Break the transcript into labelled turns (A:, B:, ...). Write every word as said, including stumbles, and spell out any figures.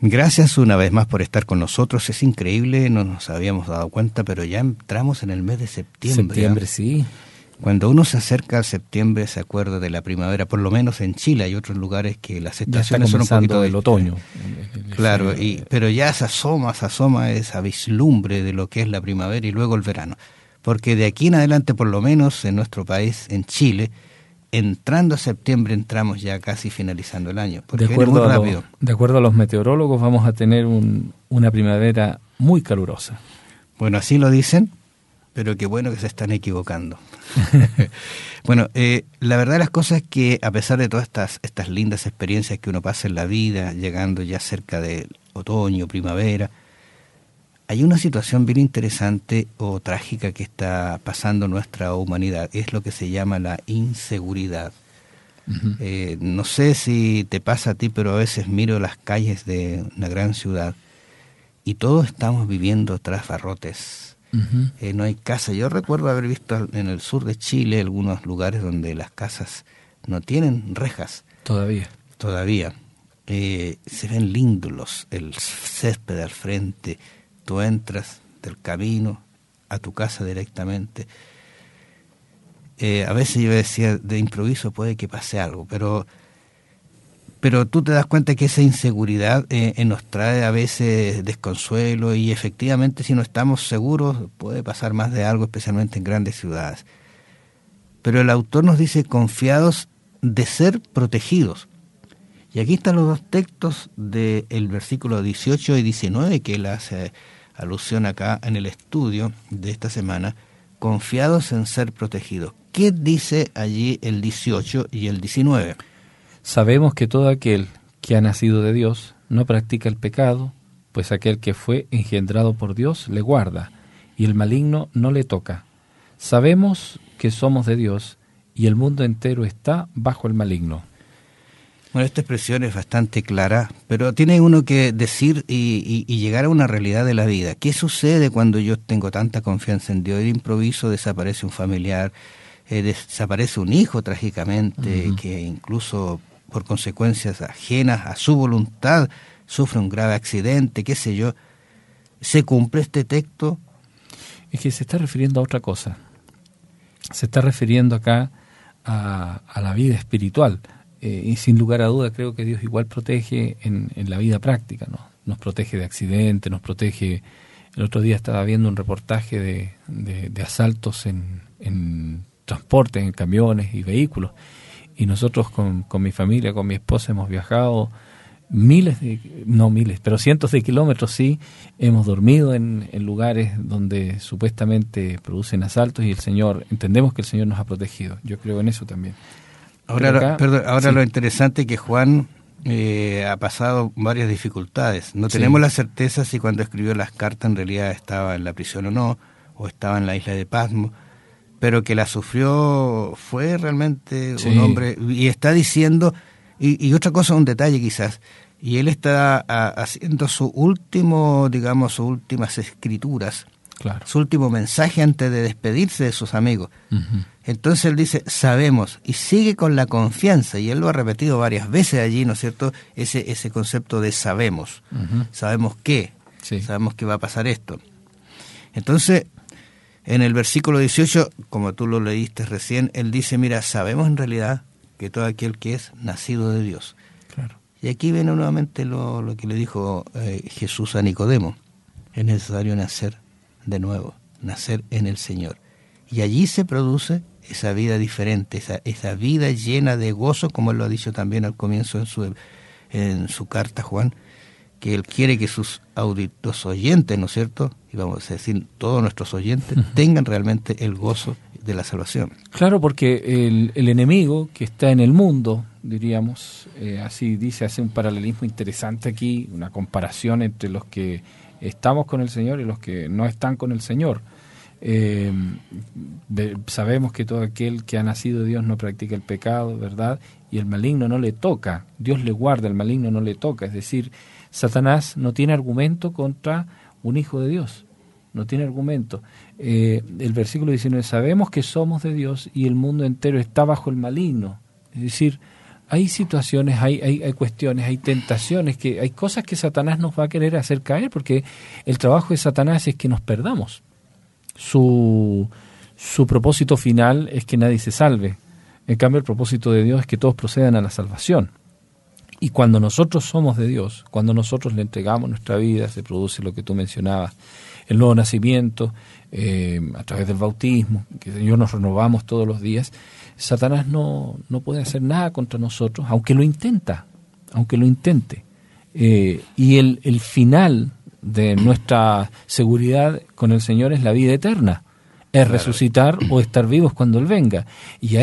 A: Gracias una vez más por estar con nosotros. Es increíble, no nos habíamos dado cuenta, pero ya entramos en el mes de septiembre.
B: Septiembre, ¿eh? Sí.
A: Cuando uno se acerca al septiembre se acuerda de la primavera, por lo menos en Chile. Hay otros lugares que las estaciones son un poquito
B: del otoño.
A: Claro, y, pero ya se asoma, se asoma esa vislumbre de lo que es la primavera y luego el verano. Porque de aquí en adelante, por lo menos en nuestro país, en Chile, entrando a septiembre entramos ya casi finalizando el año. Porque
B: de, acuerdo
A: muy
B: a
A: rápido.
B: Lo, de acuerdo a los meteorólogos vamos a tener un, una primavera muy calurosa.
A: Bueno, así lo dicen, pero qué bueno que se están equivocando. Bueno, eh, la verdad de las cosas es que a pesar de todas estas, estas lindas experiencias que uno pasa en la vida, llegando ya cerca del otoño, primavera, hay una situación bien interesante o trágica que está pasando en nuestra humanidad. Es lo que se llama la inseguridad. Uh-huh. Eh, no sé si te pasa a ti, pero a veces miro las calles de una gran ciudad y todos estamos viviendo tras barrotes. Uh-huh. Eh, no hay casa. Yo recuerdo haber visto en el sur de Chile algunos lugares donde las casas no tienen rejas.
B: Todavía.
A: Todavía. Eh, se ven lindos los, el césped al frente. Tú entras del camino a tu casa directamente. Eh, a veces yo decía, de improviso puede que pase algo, pero... Pero tú te das cuenta que esa inseguridad eh, eh, nos trae a veces desconsuelo y efectivamente si no estamos seguros puede pasar más de algo, especialmente en grandes ciudades. Pero el autor nos dice confiados de ser protegidos. Y aquí están los dos textos del versículo dieciocho y diecinueve que él hace alusión acá en el estudio de esta semana, confiados en ser protegidos. ¿Qué dice allí el dieciocho y el diecinueve?
B: Sabemos que todo aquel que ha nacido de Dios no practica el pecado, pues aquel que fue engendrado por Dios le guarda, y el maligno no le toca. Sabemos que somos de Dios, y el mundo entero está bajo el maligno.
A: Bueno, esta expresión es bastante clara, pero tiene uno que decir y, y, y llegar a una realidad de la vida. ¿Qué sucede cuando yo tengo tanta confianza en Dios? De improviso desaparece un familiar, eh, desaparece un hijo trágicamente, uh-huh. que incluso... por consecuencias ajenas a su voluntad, sufre un grave accidente, qué sé yo. ¿Se cumple este texto?
B: Es que se está refiriendo a otra cosa. Se está refiriendo acá a, a la vida espiritual. Eh, y sin lugar a duda creo que Dios igual protege en, en la vida práctica, ¿no? Nos protege de accidentes, nos protege... El otro día estaba viendo un reportaje de, de, de asaltos en, en transporte, en camiones y vehículos. Y nosotros con, con mi familia, con mi esposa, hemos viajado miles, de, no miles, pero cientos de kilómetros, sí. Hemos dormido en, en lugares donde supuestamente producen asaltos y el Señor, entendemos que el Señor nos ha protegido. Yo creo en eso también.
A: Ahora, acá, perdón, ahora sí. Lo interesante es que Juan eh, ha pasado varias dificultades. No tenemos sí. la certeza si cuando escribió las cartas en realidad estaba en la prisión o no, o estaba en la isla de Patmos. Pero que la sufrió fue realmente sí. un hombre, y está diciendo, y, y otra cosa, un detalle quizás, y él está a, haciendo su último, digamos, sus últimas escrituras,
B: claro.
A: su último mensaje antes de despedirse de sus amigos. Uh-huh. Entonces él dice, sabemos, y sigue con la confianza, y él lo ha repetido varias veces allí, ¿no es cierto?, ese, ese concepto de sabemos, uh-huh. sabemos qué, sí. sabemos que va a pasar esto. Entonces... En el versículo dieciocho, como tú lo leíste recién, él dice, mira, sabemos en realidad que todo aquel que es nacido de Dios.
B: Claro.
A: Y aquí viene nuevamente lo, lo que le dijo eh, Jesús a Nicodemo. Es necesario nacer de nuevo, nacer en el Señor. Y allí se produce esa vida diferente, esa, esa vida llena de gozo, como él lo ha dicho también al comienzo en su, en su carta, Juan, que él quiere que sus auditos oyentes, ¿no es cierto?, y vamos a decir todos nuestros oyentes, uh-huh. tengan realmente el gozo de la salvación.
B: Claro, porque el, el enemigo que está en el mundo, diríamos, eh, así dice, hace un paralelismo interesante aquí, una comparación entre los que estamos con el Señor y los que no están con el Señor. Eh, de, sabemos que todo aquel que ha nacido de Dios no practica el pecado, ¿verdad? Y el maligno no le toca, Dios le guarda, el maligno no le toca, es decir, Satanás no tiene argumento contra un hijo de Dios, no tiene argumento. Eh, el versículo diecinueve, sabemos que somos de Dios y el mundo entero está bajo el maligno. Es decir, hay situaciones, hay, hay, hay cuestiones, hay tentaciones, que hay cosas que Satanás nos va a querer hacer caer, porque el trabajo de Satanás es que nos perdamos. Su, su propósito final es que nadie se salve. En cambio, el propósito de Dios es que todos procedan a la salvación. Y cuando nosotros somos de Dios, cuando nosotros le entregamos nuestra vida, se produce lo que tú mencionabas, el nuevo nacimiento, eh, a través del bautismo, que Dios nos renovamos todos los días. Satanás no, no puede hacer nada contra nosotros, aunque lo intenta, aunque lo intente. Eh, y el, el final de nuestra seguridad con el Señor es la vida eterna, es resucitar o estar vivos cuando Él venga. Y